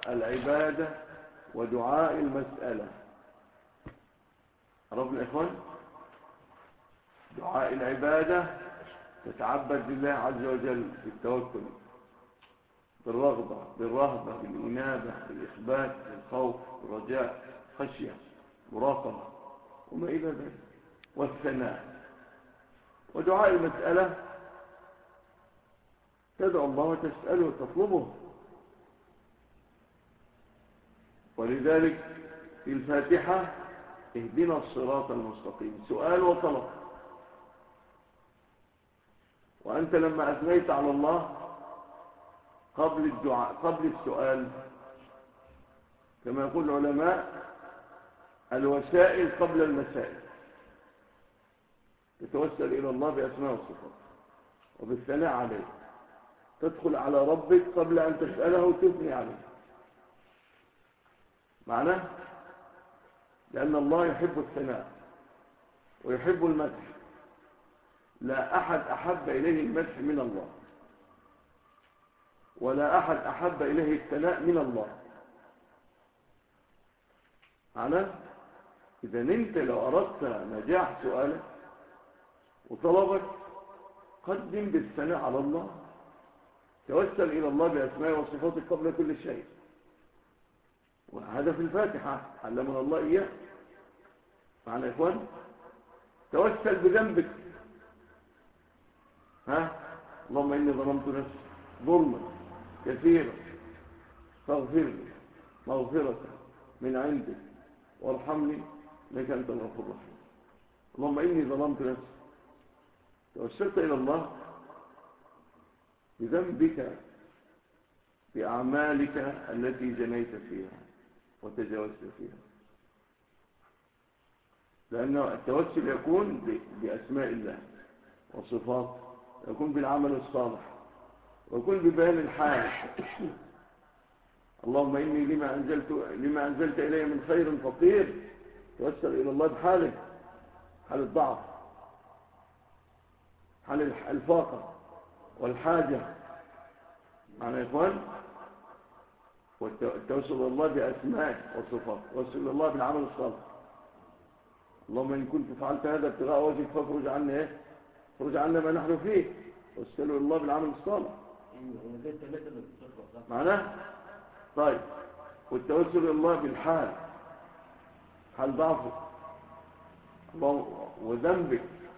العبادة ودعاء المسألة. عرفنا يا إخوان؟ دعاء العبادة تتعبد لله عز وجل بالتوكل، بالرغبة، بالرهبة، بالإنابة، بالإخبات، بالخوف، بالرجاء، خشية، مراقبة وما إلى ذلك، والثناء. ودعاء المسألة تدعو الله وتسأله وتطلبه. ولذلك في الفاتحة اهدنا الصراط المستقيم، سؤال وطلب. وأنت لما أثنيت على الله قبل الدعاء قبل السؤال، كما يقول العلماء الوسائل قبل المسائل، تتوسل إلى الله بأسماء وصفات وبالثناء عليه، تدخل على ربك قبل أن تسأله وتثني عليه. معناه لأن الله يحب الثناء ويحب المدح، لا أحد أحب إليه المدح من الله، ولا أحد أحب إليه الثناء من الله. معناه إذا أنت لو أردت نجاح سؤالك وطلبك قدم بالثناء على الله، توسل إلى الله بأسماء وصفاته قبل كل شيء. وهذا في الفاتحة علمنا الله إياه. معنى يا إخوان توسل بذنبك. اللهم إني ظلمت نفسي ظلما كثيرا فاغفر لي مغفرة من عندك وارحمني إنك أنت الغفور الرحيم. اللهم إني ظلمت نفسي، توسلت إلى الله بذنبك، بأعمالك التي جنيت فيها وتجاوزت فيها. لأن التوسل يكون بأسماء الله وصفات، يكون بالعمل الصالح، ويكون ببيان الحال. اللهم إني لما أنزلت إلي من خير فقير، توسل إلى الله بحالك، حال الضعف، حال الفاقة والحاجة. معنى يا إخوان والتوسل إلى الله بأسماء وصفات، والتوسل إلى الله بالعمل الصالح. اللهم إن كنت فعلت هذا ابتغاء وجهك فافرج عنا فرج عنا ما نحن فيه. توسل إلى الله بالعمل الصالح. معناه طيب. والتوسل إلى الله بالحال، حال ضعفك وذنبك،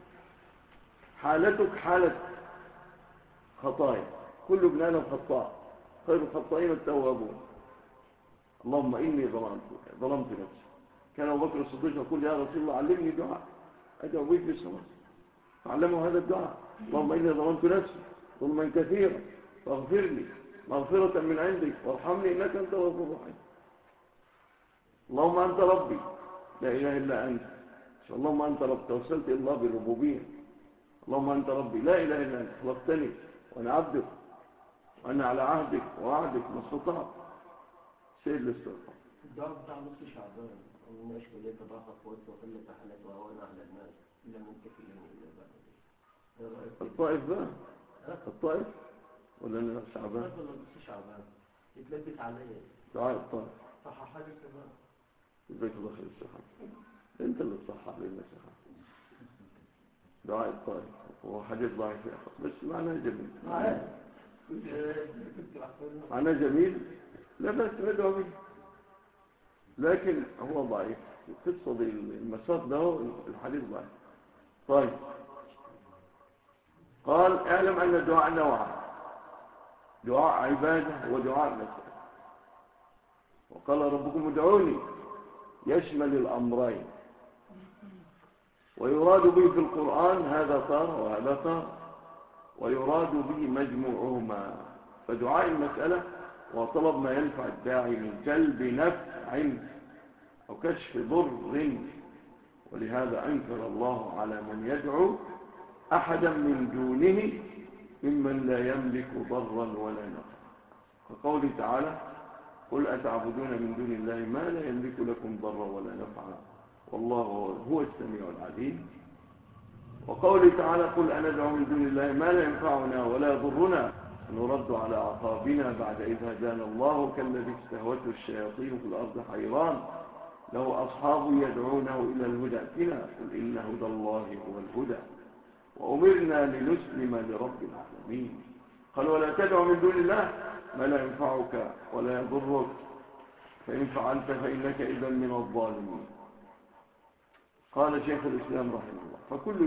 حالتك حالة خطايا، كل ابن آدم خطاء، خير الخطائين التوابون. اللهم إني ظلمت نفسي. كان أبو بكر الصديق يقول يا رسول الله علمني دعاء أدعو به في الصلاة، فعلمه هذا الدعاء. اللهم إني ظلمت نفسي ظلما كثيرا فاغفر لي مغفرة من عندك وارحمني إنك أنت الغفور الرحيم. اللهم أنت ربي لا إله إلا أنت. اللهم أنت رب، توسلت إلى الله بالربوبية. اللهم أنت ربي لا إله إلا أنت، خلقتني وأنا عبدك وأنا على عهدك ووعدك ما استطعت. سيد الاستغفار. الدعاء بتاع نص شعبان ومن أشكل لك ضعف قوتي وقلة حالتي وأنا على الناس إلا من كفيل إلا بعد. الطائف بقى الطائف ولا أنا شعبان؟ الطائف ولا نص شعبان يتلبس عليا دعاء الطائف. صححها لي كمان. جزاك الله خير الشيخ. أنت اللي تصحح لنا شيخ. دعاء الطائف هو حديث ضعيف يا أخي، بس معناه جميل. معناه جميل لا بأس ندعو به، لكن هو ضعيف. القصة دي المساق ده الحديث ضعيف. طيب قال اعلم أن الدعاء نوعان، دعاء عبادة ودعاء مسألة. وقال ربكم ادعوني يشمل الأمرين، ويراد به في القرآن هذا طار وهذا طار، ويراد به مجموعهما. فدعاء المسألة وطلب ما ينفع الداعي من جلب نفع أو كشف ضر، ولهذا أنكر الله على من يدعو أحدا من دونه ممن لا يملك ضرا ولا نفعا. كقوله تعالى قل أتعبدون من دون الله ما لا يملك لكم ضرا ولا نفعا والله هو السميع العليم. وقوله تعالى قل أندعو من دون الله ما لا ينفعنا ولا يضرنا نرد على أعقابنا بعد إذ هدانا الله كالذي استهوته الشياطين في الأرض حيران له أصحاب يدعونه إلى الهدى ائتنا قل إن هدى الله هو الهدى وأمرنا لنسلم لرب العالمين. قال ولا تدع من دون الله ما لا ينفعك ولا يضرك فإن فعلت فإنك إذا من الظالمين. قال شيخ الإسلام رحمه الله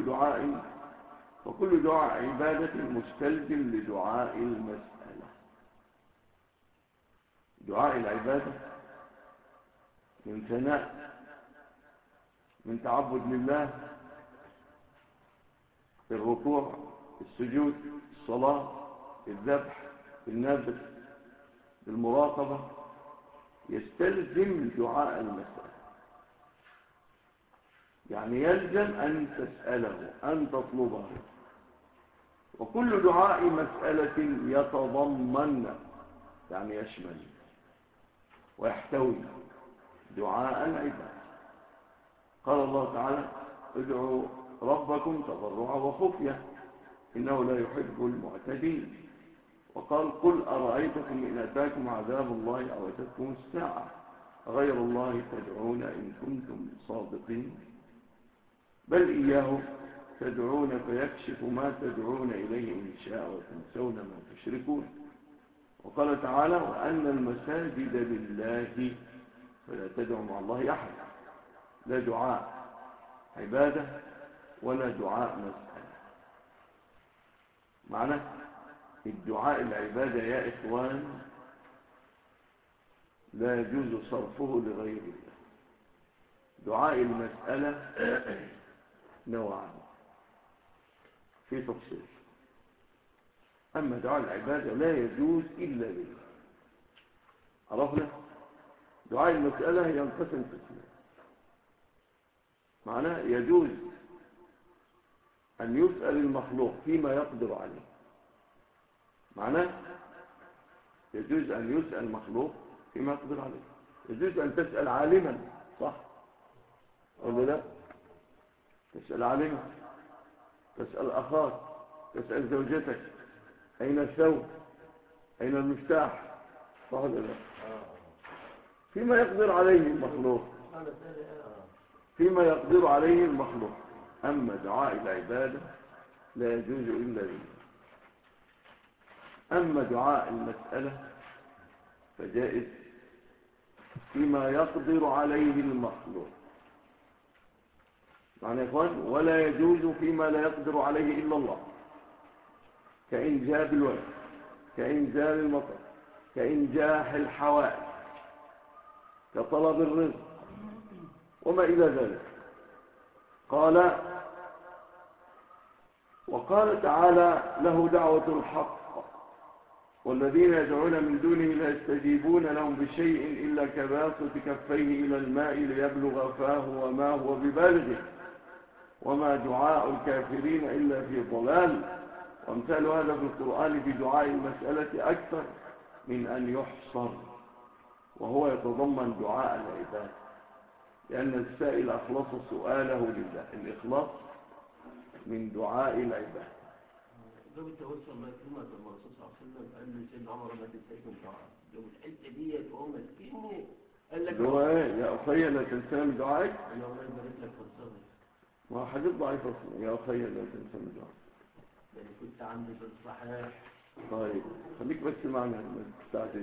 فكل دعاء عبادة مستلزم لدعاء المسألة. دعاء العبادة من ثناء، من تعبد لله، الركوع، السجود، الصلاة، الذبح، النذر، المراقبة، يستلزم دعاء المسألة. يعني يلزم أن تسأله، أن تطلبه. وكل دعاء مسألة يتضمن، يعني يشمل ويحتوي دعاء العباد. قال الله تعالى ادعوا ربكم تضرعا وخفية إنه لا يحب المعتدين. وقال قل أرأيتكم إن أتاكم عذاب الله أو أتتكم الساعة غير الله تدعون إن كنتم صادقين بل إياه تدعون فيكشف ما تدعون إليه إن شاء وتنسون ما تشركون. وقال تعالى وأن المساجد لله فلا تدعوا مع الله أحد. لا دعاء عبادة ولا دعاء مسألة. معنى الدعاء العبادة يا إخوان لا يجوز صرفه لغير الله. دعاء المسألة نوعان في تفصيل. أما دعاء العبادة لا يجوز إلا لله. عرفنا؟ دعاء المسألة ينقسم قسمين. معناه يجوز أن يسأل المخلوق فيما يقدر عليه. معناه يجوز أن يسأل المخلوق فيما يقدر عليه. يجوز أن تسأل عالما، صح ولا لا؟ تسأل عالما، تسأل أخاك، تسأل زوجتك أين الثوب، أين المفتاح، صح ولا لا؟ فيما يقدر عليه المخلوق، فيما يقدر عليه المخلوق. أما دعاء العبادة لا يجوز إلا لله. أما دعاء المسألة فجائز فيما يقدر عليه المخلوق. معنى يا إخوان ولا يجوز فيما لا يقدر عليه إلا الله، كإنجاب الولد، كإنزال المطر، كإنجاح الحوائج، كطلب الرزق وما إلى ذلك. وقال تعالى له دعوة الحق والذين يدعون من دونه لا يستجيبون لهم بشيء إلا كباسط كفيه إلى الماء ليبلغ فاه وما هو ببالغه وما دعاء الكافرين إلا في ضلال. وامثال هذا في القرآن في دعاء المسألة أكثر من أن يحصر، وهو يتضمن دعاء العباد، لأن السائل أخلص سؤاله لله. الإخلاص من دعاء العباد. لو التوسل ما كلمة الرسول صلى الله عليه وسلم قال لسيدنا عمر ما تنساش من دعاء. لو الحته ديت وهو مسكيني قال لك هو ايه يا أخي لا تنسى من دعائك. انا الله يبارك لك في الصبر. ما حديث ضعيف أصلا يا أخي لا تنسى من دعائك. يعني كنت عندي في الصحيح. طيب خليك بس معنا ما تستعجل.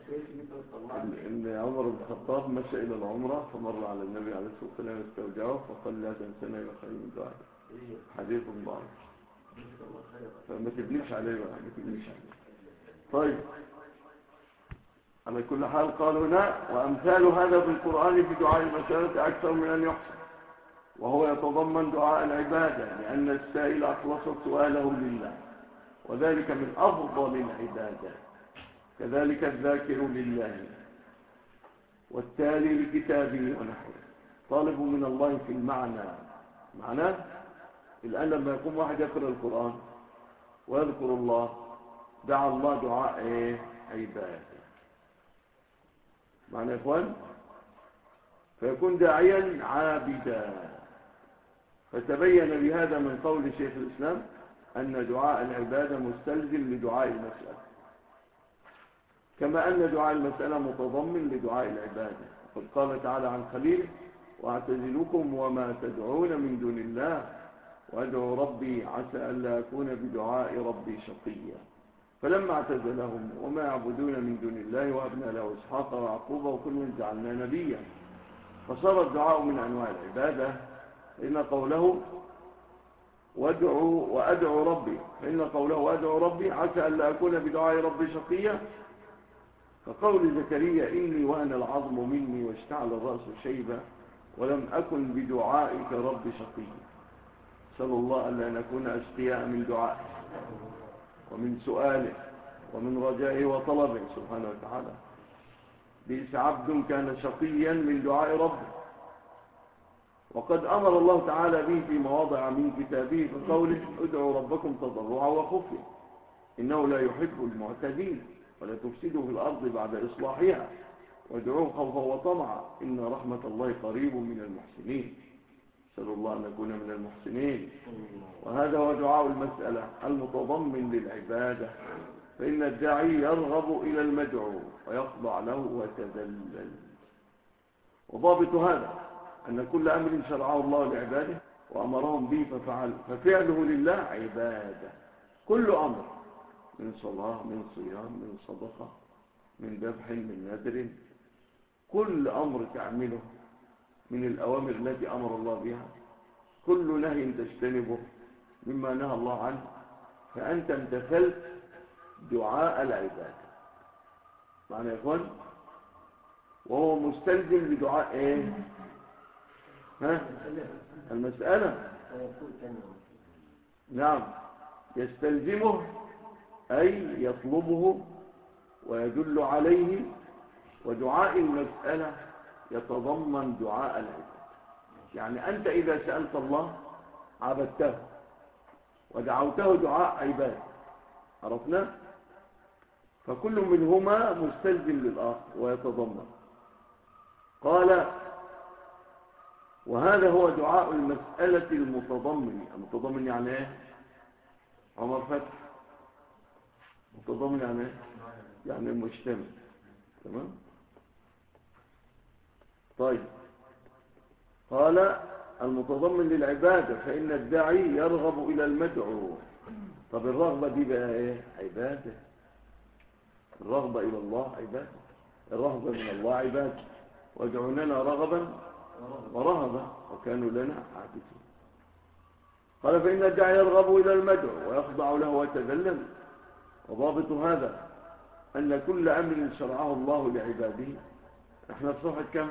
إن عمر بن الخطاب مشى إلى العمرة فمر على النبي عليه الصلاة والسلام يستودعه فقال لا تنسنا يا خير من دعائك. حديث ضعيف فما تبنيش عليه بقى، ما تبنيش عليه. طيب على كل حال قال هنا وأمثال هذا في القرآن في دعاء المسألة أكثر من أن يحصى، وهو يتضمن دعاء العبادة لأن السائل أخلص سؤاله لله، وذلك من أفضل العبادات. كذلك الذاكر لله والتالي لكتابه ونحوه طالب من الله في المعنى. معناه الآن لما يقوم واحد يقرأ القرآن ويذكر الله دعا الله دعاء عبادة. معنى يا إخوان فيكون داعيا عابدا. فتبين بهذا من قول شيخ الإسلام أن دعاء العبادة مستلزم لدعاء المسألة، كما أن دعاء المسألة متضمن لدعاء العبادة. وقد قال تعالى عن خليله: وأعتزلكم وما تدعون من دون الله وأدعو ربي عسى ألا أكون بدعاء ربي شقيا. فلما اعتزلهم وما يعبدون من دون الله وهبنا له إسحاق ويعقوب وكلا جعلنا نبيا. فصار الدعاء من أنواع العبادة، فإن قوله وأدعو ربي، فإن قوله وأدعو ربي عسى ألا أكون بدعاء ربي شقيا كقول زكريا: إني وهن العظم مني واشتعل الرأس شيبا ولم أكن بدعائك ربي شقيا. نسأل الله ألا نكون أشقياء من دعائه ومن سؤاله ومن رجائه وطلبه سبحانه وتعالى. بئس عبد كان شقيا من دعاء ربه. وقد أمر الله تعالى به في مواضع من كتابه بقوله: ادعوا ربكم تضرعا وخفيا إنه لا يحب المعتدين ولا تفسدوا في الأرض بعد إصلاحها وادعوه خوفا وطمعا إن رحمة الله قريب من المحسنين. نسأل الله أن نكون من المحسنين. وهذا هو دعاء المسألة المتضمن للعبادة، فإن الداعي يرغب إلى المدعو ويخضع له ويتذلل. وضابط هذا أن كل أمر شرعه الله لعباده وأمرهم به ففعله لله عبادة. كل أمر من صلاة من صيام من صدقة من ذبح من نذر، كل أمر تعمله من الأوامر التي أمر الله بها، كل نهي تجتنبه مما نهى الله عنه، فأنت امتثلت دعاء العبادة. معنى يا إخوان، وهو مستلزم لدعاء إيه؟ المسألة. نعم، يستلزمه أي يطلبه ويدل عليه. ودعاء المسألة يتضمن دعاء العبادة. يعني أنت إذا سألت الله عبدته ودعوته دعاء عبادة، عرفنا؟ فكل منهما مستلزم للآخر ويتضمن. قال: وهذا هو دعاء المسألة المتضمن يعني ايه؟ عمر فتح متضمن يعني ايه؟ يعني المجتمع. تمام؟ طيب، قال: المتضمن للعبادة فإن الداعي يرغب إلى المدعو. طب الرغبة دي بقى ايه؟ عبادة. الرغبة إلى الله عبادة، الرغبة من الله عبادة. وادعوا لنا رغبا ورهبا وكانوا لنا عابدين. قال: فإن الداعي يرغب إلى المدعو ويخضع له ويتذلل. وضابط هذا أن كل أمر شرعه الله لعباده. احنا في صفحة كم؟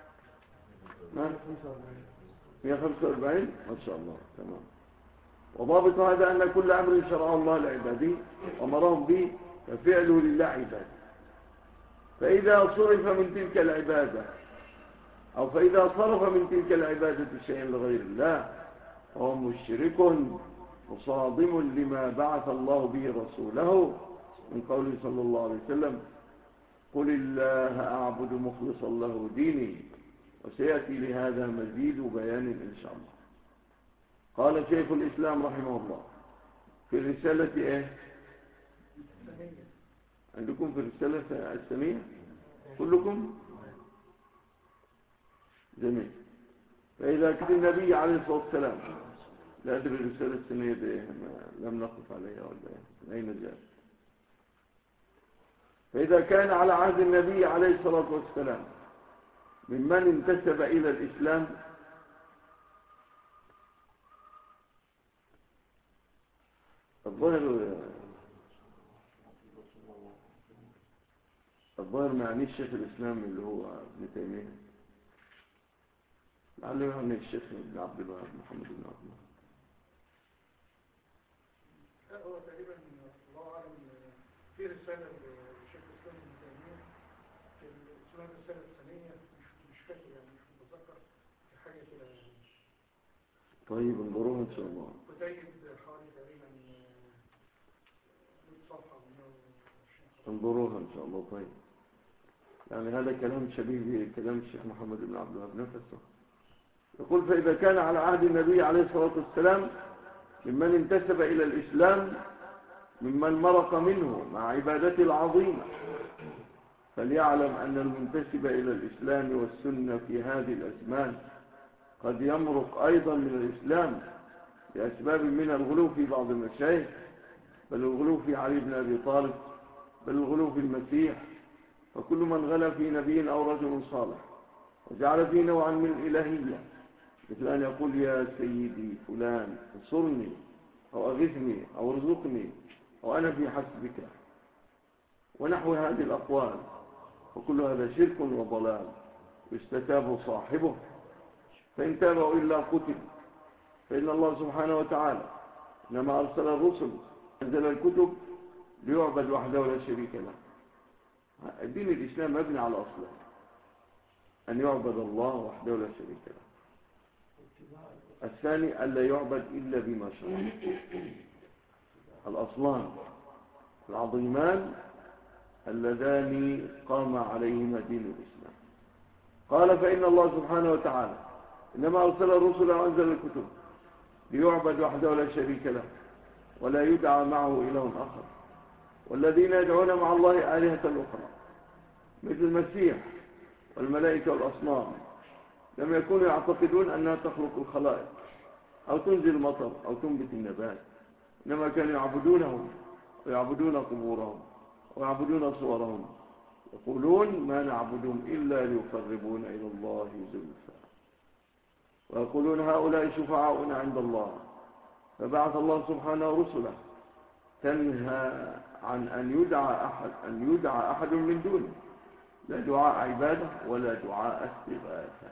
145. ما شاء الله، تمام. وضابط هذا أن كل أمر شرعه الله لعباده أمرهم به ففعله لله عباده. فإذا صرف من تلك العبادة أو فإذا صرف من تلك العبادة شيئا لغير الله فهو مشرك مصادم لما بعث الله به رسوله من قوله صلى الله عليه وسلم: قل الله أعبد مخلصا له ديني. وسيأتي لهذا مزيد بيان إن شاء الله. قال شيخ الإسلام رحمه الله في الرسالة إيه؟ عندكم في الرسالة السنية كلكم؟ جميل. فإذا كان النبي عليه الصلاة والسلام، لا أدري الرسالة السنية دي لم نقف عليها ولا أين جاءت. فإذا كان على عهد النبي عليه الصلاة والسلام ممن انتسب إلى الإسلام الظاهر ما يعني الشيخ الإسلام اللي هو ابن تيمية، لعله يعني الشيخ ابن عبد الوهاب محمد بن عبد الوهاب. هو تقريبا الله أعلم في رسالة للشيخ الإسلام ابن تيمية اسمها الرسالة الثانية، مش فاكر يعني، مش متذكر حاجة كده يعني. طيب انظروها إن شاء الله. كتيب حوالي تقريبا 100 صفحة. انظروها إن شاء الله. طيب، يعني هذا كلام شبيه بكلام الشيخ محمد بن عبد الوهاب نفسه. يقول: فإذا كان على عهد النبي عليه الصلاة والسلام ممن انتسب إلى الإسلام ممن مرق منه مع عبادته العظيمة، فليعلم أن المنتسب إلى الإسلام والسنة في هذه الأزمان قد يمرق أيضا من الإسلام لأسباب من الغلو في بعض المشايخ، بل الغلو في علي بن أبي طالب، بل الغلو في المسيح. فكل من غلا في نبي أو رجل صالح وجعل فيه نوعا من الإلهية، مثل أن يقول يا سيدي فلان انصرني أو أغثني أو ارزقني أو أنا في حسبك ونحو هذه الأقوال، وكل هذا شرك وضلال يستتاب صاحبه، فإن تابوا إلا قتل. فإن الله سبحانه وتعالى إنما أرسل الرسل أنزل الكتب ليعبد وحده لا شريك له. الدين الإسلام مبني على أصله أن يعبد الله وحده لا شريك له. الثاني ألا يعبد إلا بما شرع. الأصلان العظيمان اللذان قام عليهما دين الإسلام. قال فإن الله سبحانه وتعالى إنما أرسل الرسل وأنزل الكتب ليعبد وحده لا شريك له ولا يدعى معه إله آخر، والذين يدعون مع الله آلهة أخرى مثل المسيح والملائكة والأصنام لم يكونوا يعتقدون أنها تخلق الخلائق أو تنزل المطر أو تنبت النبات، إنما كانوا يعبدونهم ويعبدون قبورهم ويعبدون صورهم، يقولون ما نعبدهم إلا ليقربونا إلى الله زلفى، ويقولون هؤلاء شفعاؤنا عند الله. فبعث الله سبحانه رسله تنهى عن أن يدعى أحد من دونه، لا دعاء عبادة ولا دعاء استغاثة.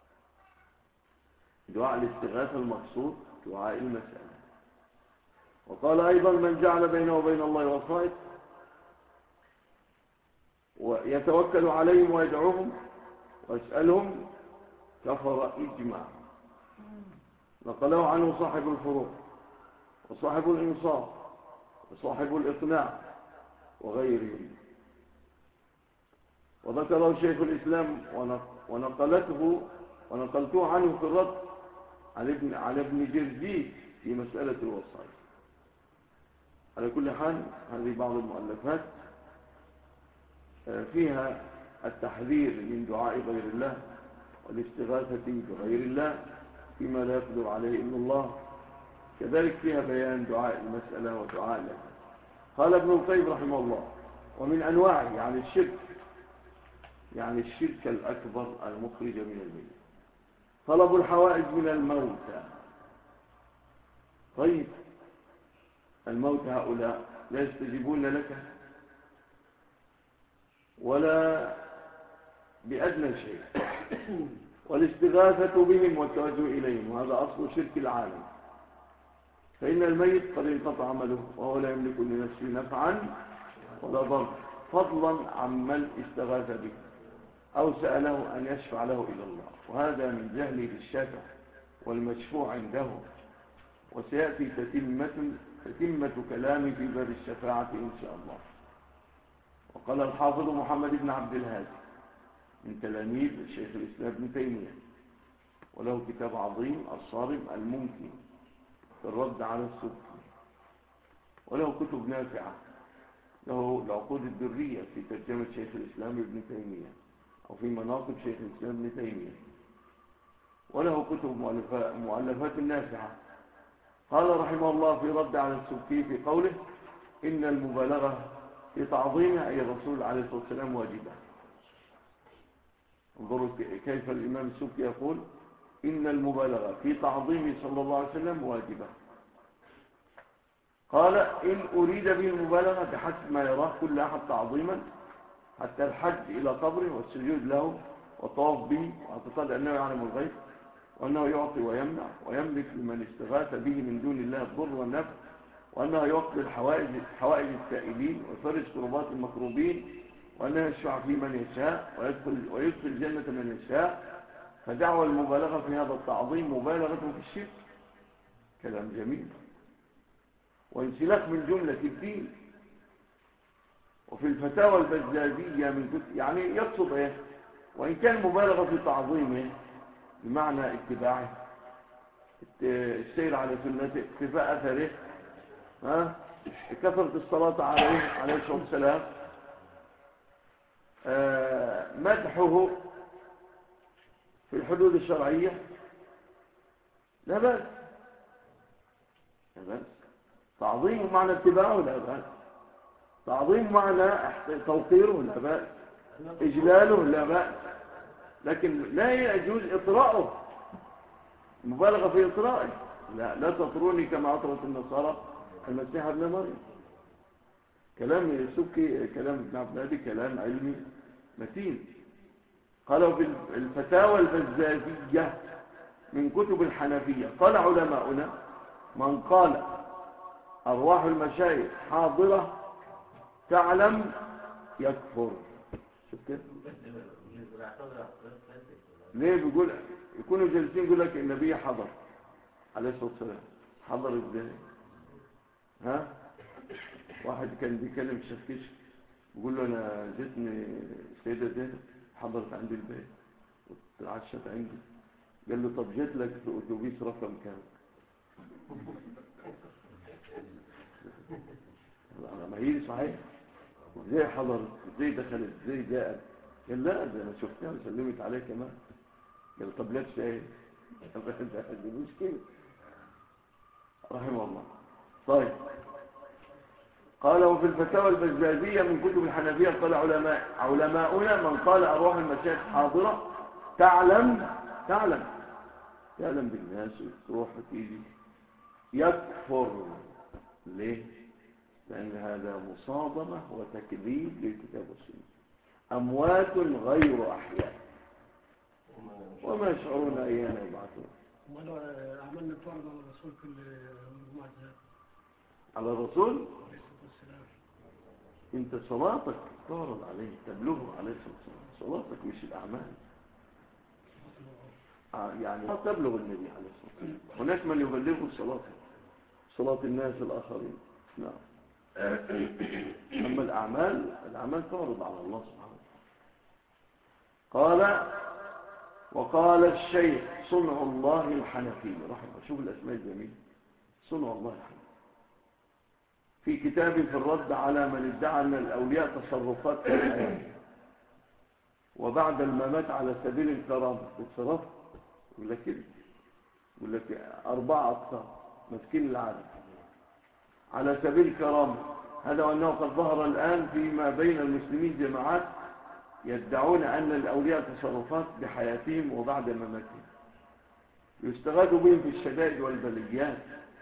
دعاء الاستغاثة المقصود دعاء المسألة. وقال أيضا من جعل بينه وبين الله وسائط ويتوكل عليهم ويدعوهم ويسألهم كفر إجماع. نقله عنه صاحب الفروع وصاحب الإنصاف وصاحب الإقناع وغيرهم. وذكره شيخ الإسلام ونقلته عنه في الرد على ابن جرجيس في مسألة الوصايا. على كل حال هذه بعض المؤلفات فيها التحذير من دعاء غير الله والاستغاثة بغير الله فيما لا يقدر عليه إلا الله، كذلك فيها بيان دعاء المسألة ودعاء الله. قال ابن القيم رحمه الله ومن أنواعه يعني الشرك الأكبر المخرج من الملة طلب الحوائج من الموتى. طيب الموتى هؤلاء لا يستجيبون لك ولا بأدنى شيء، والاستغاثة بهم والتوجه إليهم وهذا أصل شرك العالم، فإن الميت قد انقطع عمله وهو لا يملك لنفسه نفعا ولا ضر، فضلا عمن استغاث به أو سأله أن يشفع له إلى الله، وهذا من جهله بالشافع والمشفوع عنده. وسيأتي تتمة كلامي في باب الشفاعة إن شاء الله. وقال الحافظ محمد بن عبد الهادي من تلاميذ الشيخ الإسلام ابن تيمية، وله كتاب عظيم الصارم الممكن في الرد على السبكي، وله كتب نافعة، له العقود الدرية في ترجمة شيخ الإسلام ابن تيمية أو في مناقب شيخ الإسلام ابن تيمية، وله كتب مؤلفات نافعة. قال رحمه الله في رد على السبكي في قوله إن المبالغة في تعظيمه أي الرسول عليه الصلاة والسلام واجبة. انظروا كيف الإمام السبكي يقول إن المبالغة في تعظيمه صلى الله عليه وسلم واجبة. قال إن أريد به المبالغة بحسب ما يراه كل أحد تعظيما، حتى الحج إلى قبره والسجود له والطواف به واعتقاد أنه يعلم الغيب وأنه يعطي ويمنع ويملك لمن استغاث به من دون الله الضر والنفع، وأنه يقضي حوائج السائلين ويفرج كربات المكروبين، وأنه يشفع في من يشاء ويدخل الجنة من يشاء، فدعوى المبالغة في هذا التعظيم مبالغة في الشرك. كلام جميل وانسلاخ من جملة الدين. وفي الفتاوى البزازية من كتب يعني يقصد ايه؟ وإن كان مبالغة في تعظيمه بمعنى اتباعه، السير على سنته، اقتفاء أثره، كثرة الصلاة عليه الصلاة والسلام، مدحه في الحدود الشرعية، لا بأس. لا بأس. تعظيم معنى اتباعه لا بأس، تعظيم معنى توقيره لا بأس، إجلاله لا بأس، لكن لا يجوز إطراءه، مبالغة في إطرائه. لا تطروني كما أطرت النصارى المسيح ابن مريم. كلام السبكي، كلام ابن عبد الهادي كلام علمي متين. قالوا في الفتاوى البزازية من كتب الحنفية، قال علماؤنا: من قال أرواح المشايخ حاضرة تعلم يكفر. شوف كده ليه؟ بيقول يكونوا جالسين يقول لك النبي حضر عليه الصلاة والسلام. حضر ازاي؟ واحد كان بيكلم الشيخ بيقول له: انا جتني السيدة زينب حضرت عندي البيت وتعشت عندي. قال له: طب جيت لك في اتوبيس رقم كام؟ ما هي صحيح، ازاي حضرت، ازاي دخلت، ازاي جاءت؟ قال: لا ده انا شفتها وسلمت عليه كمان. قال: طب لابسه ايه؟ دي مشكله. رحمه الله. طيب، قال: وفي الفتاوى البزازية من كتب الحنفية قال علماؤنا: من قال أرواح المشايخ حاضرة تعلم بالناس وتروح وتيجي يكفر. ليه؟ لأن هذا مصادمة وتكذيب للكتاب والسنة. أموات غير أحياء وما يشعرون أيان يبعثون. امال عملنا فرض على الرسول في الجمعة على الرسول عليه الصلاة والسلام. انت صلاتك تعرض عليه، تبلغه عليه الصلاة والسلام. صلاتك مش الأعمال. يعني تبلغ النبي عليه الصلاة والسلام. هناك من يبلغه صلاة الناس الآخرين. نعم. أما الأعمال تعرض على الله سبحانه وتعالى. وقال الشيخ صنع الله الحنفي رحمه، شوف الأسماء الجميلة، صنع الله الحنفي، في كتابه في الرد على من ادعى أن الأولياء تصرفات في الحياة وبعد الممات على سبيل الكرامة. بتصرف يقول لك كده، يقول لك 4 أقسام مسكين العالم على سبيل الكرامة. هذا وأنه قد ظهر الآن فيما بين المسلمين جماعات يدعون أن الأولياء تصرفات بحياتهم وبعد مماتهم، يستغاث بهم في الشدائد والبليات،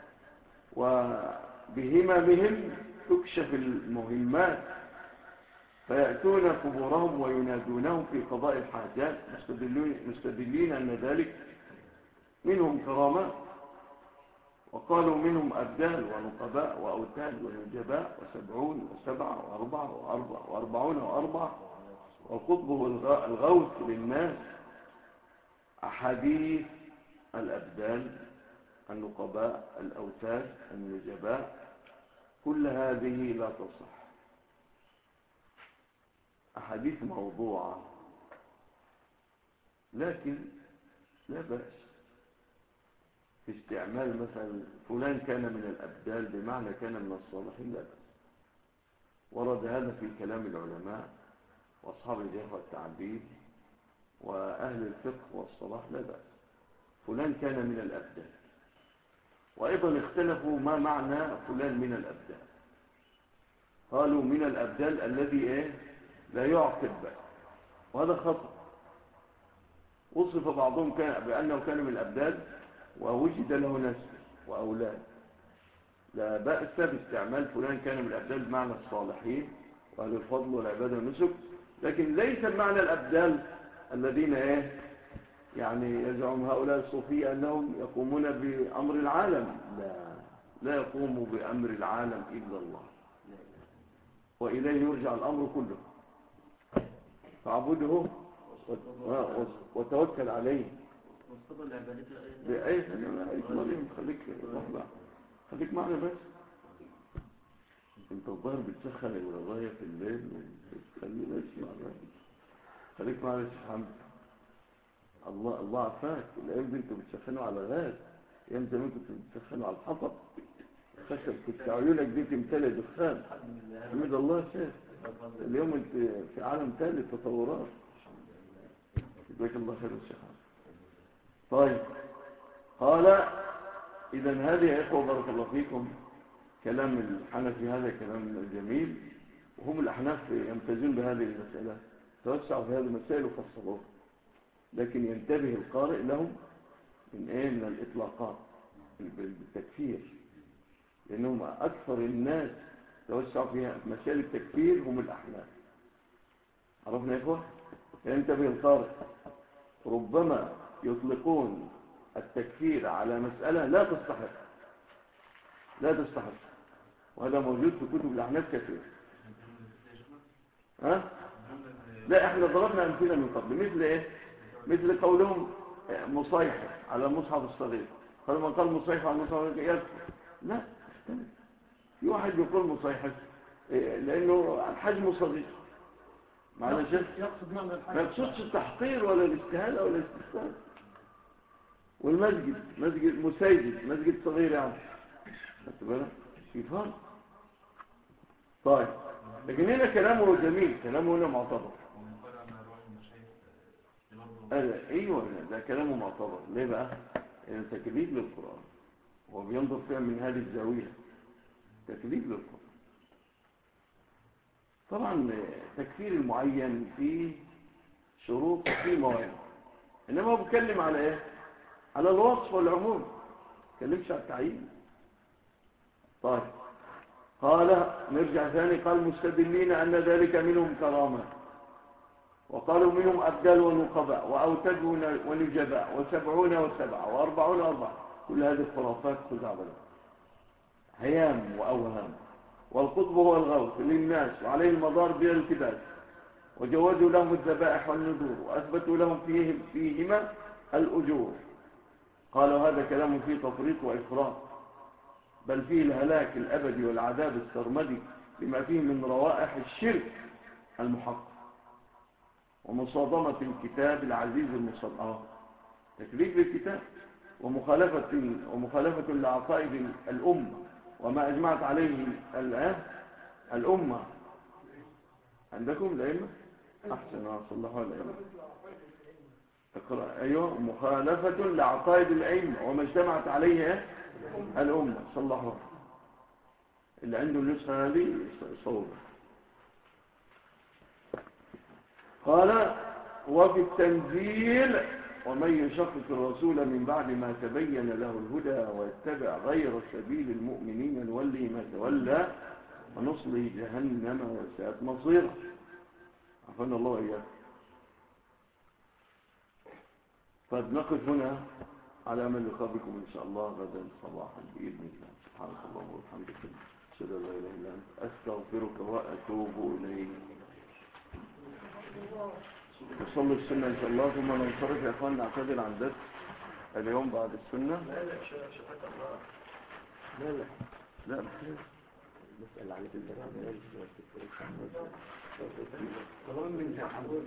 وبهممهم تكشف المهمات، فيأتون قبورهم وينادونهم في قضاء الحاجات مستدلين أن ذلك منهم كرامات. وقالوا منهم أبدال ونقباء وأوتاد ونجباء و70 و7 و4 و40 وقطبه الغوث للناس. أحاديث الأبدال، النقباء، الأوتاد، النجباء، كل هذه لا تصح، أحاديث موضوعة، لكن لا بأس في استعمال مثلا فلان كان من الأبدال بمعنى كان من الصالحين، لا بأس. ورد هذا في كلام العلماء وأصحاب الجهة والتعديل وأهل الفقه والصلاح، لا بأس. فلان كان من الأبدال. وأيضا اختلفوا ما معنى فلان من الأبدال. قالوا من الأبدال الذي لا يعقب بقى، وهذا خطأ. وصف بعضهم بأنه كان من الأبدال ووجد له نسل وأولاد، لا بأس باستعمال فلان كان من الأبدال بمعنى الصالحين وأهل الفضل والعبادة والنسك، لكن ليس بمعنى الأبدال الذين يعني يزعم هؤلاء الصوفية أنهم يقومون بأمر العالم. لا يقوم بأمر العالم إلا الله، وإليه يرجع الأمر كله، فاعبده وتوكل عليه. بأي مريم خليك معنا بس. انت الظاهر بتسخن الغاية في الليل وخلينا نسمع بقى. خليك معنا يا شيخ حمد. الله عفاك، الايام دي انتوا بتسخنوا على غاز. ايام زمان كنت بتسخنوا على الحطب خشب، كنت عيونك دي تمتلئ دخان. حمد الله يا شيخ، اليوم انت في عالم ثالث، تطورات. جزاك الله خير يا شيخ. طيب، قال اذا هذه يا اخوه بارك الله فيكم كلام الحنفي، هذا كلام جميل، وهم الاحناف يمتازون بهذه المساله، توسعوا في هذه المسائل وفصلوها، لكن ينتبه القارئ لهم من من الاطلاقات بالتكفير، لانهم اكثر الناس توسعوا فيها مسائل التكفير هم الاحناف. عرفنا يا اخوه؟ ينتبه القارئ، ربما يطلقون التكفير على مسألة لا تستحق، وهذا موجود في كتب الأحناف كثير. لا، احنا ضربنا أمثلة من قبل، مثل مثل قولهم مصيحف على المصحف الصغير، قال من قال مصيحف على المصحف الصغير يكفر. لا، اختلف. في واحد يقول مصيحف لأنه الحجم صغير، معنى شيء يقصد معنى الحاجة، ما يقصدش التحقير ولا الاستهانة ولا الاستهانة. والمسجد مسجد صغير يعني، خدت بالك في فرق. طيب، لكن هنا كلامه جميل، كلامه هنا معتبر. ايوه، ده كلامه معتبر. ليه بقى؟ تكذيب للقرآن، هو بينظر فيها من هذه الزاوية، تكذيب للقرآن. طبعا تكفير المعين فيه شروط وفيه موانع، انما هو بيتكلم على على الوصف والعموم، ما بيتكلمش على التعيين. طيب، قال نرجع ثاني، قال مستدلين أن ذلك منهم كرامة، وقالوا منهم أبدال ونقباء وأوتد ونجباء وسبعون وسبعة وأربعون أربعة، كل هذه الخرافات خزعبلة هيام وأوهام. والقطب هو الغوث للناس وعليه المدار بلا التباس، وجوزوا لهم الذبائح والنذور وأثبتوا لهم فيهما الأجور. قالوا هذا كلام فيه تفريط وإفراط، بل فيه الهلاك الأبدي والعذاب السرمدي لما فيه من روائح الشرك المحقق ومصادمة الكتاب العزيز المصدق، تكذيب للكتاب، ومخالفة لعقائد الأمة وما أجمعت عليه الأمة. عندكم الأئمة؟ أحسن، صلحوا الأئمة. أيوة، مخالفة لعقائد الأئمة وما اجتمعت عليه الأمة، صلحوها. اللي عنده النسخة هذه صوبة. قال وفي التنزيل ومن يشقق الرسول من بعد ما تبين له الهدى ويتبع غير سبيل المؤمنين نوليه ما تولى ونصله جهنم وساءت مصيره. عفوا الله إياك. فنقف هنا على أمل لقاء بكم إن شاء الله غدا صباحا بإذن الله. سبحانك اللهم وبحمدك أشهد أن لا إله إلا أنت أستغفرك وأتوب إليك. نصلي السنة إن شاء الله ثم ننصرف يا أخوان، نعتذر عن درس اليوم بعد السنة. لا بخير، نسأل عليك البرامج طبعا من تعبون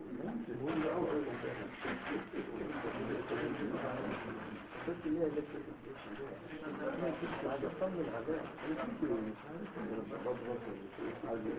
بس اللي هي جت هذا صم العذاب. انا كنت مش عارف انا بضغط حاجه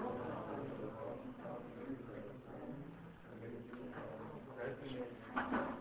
Thank you.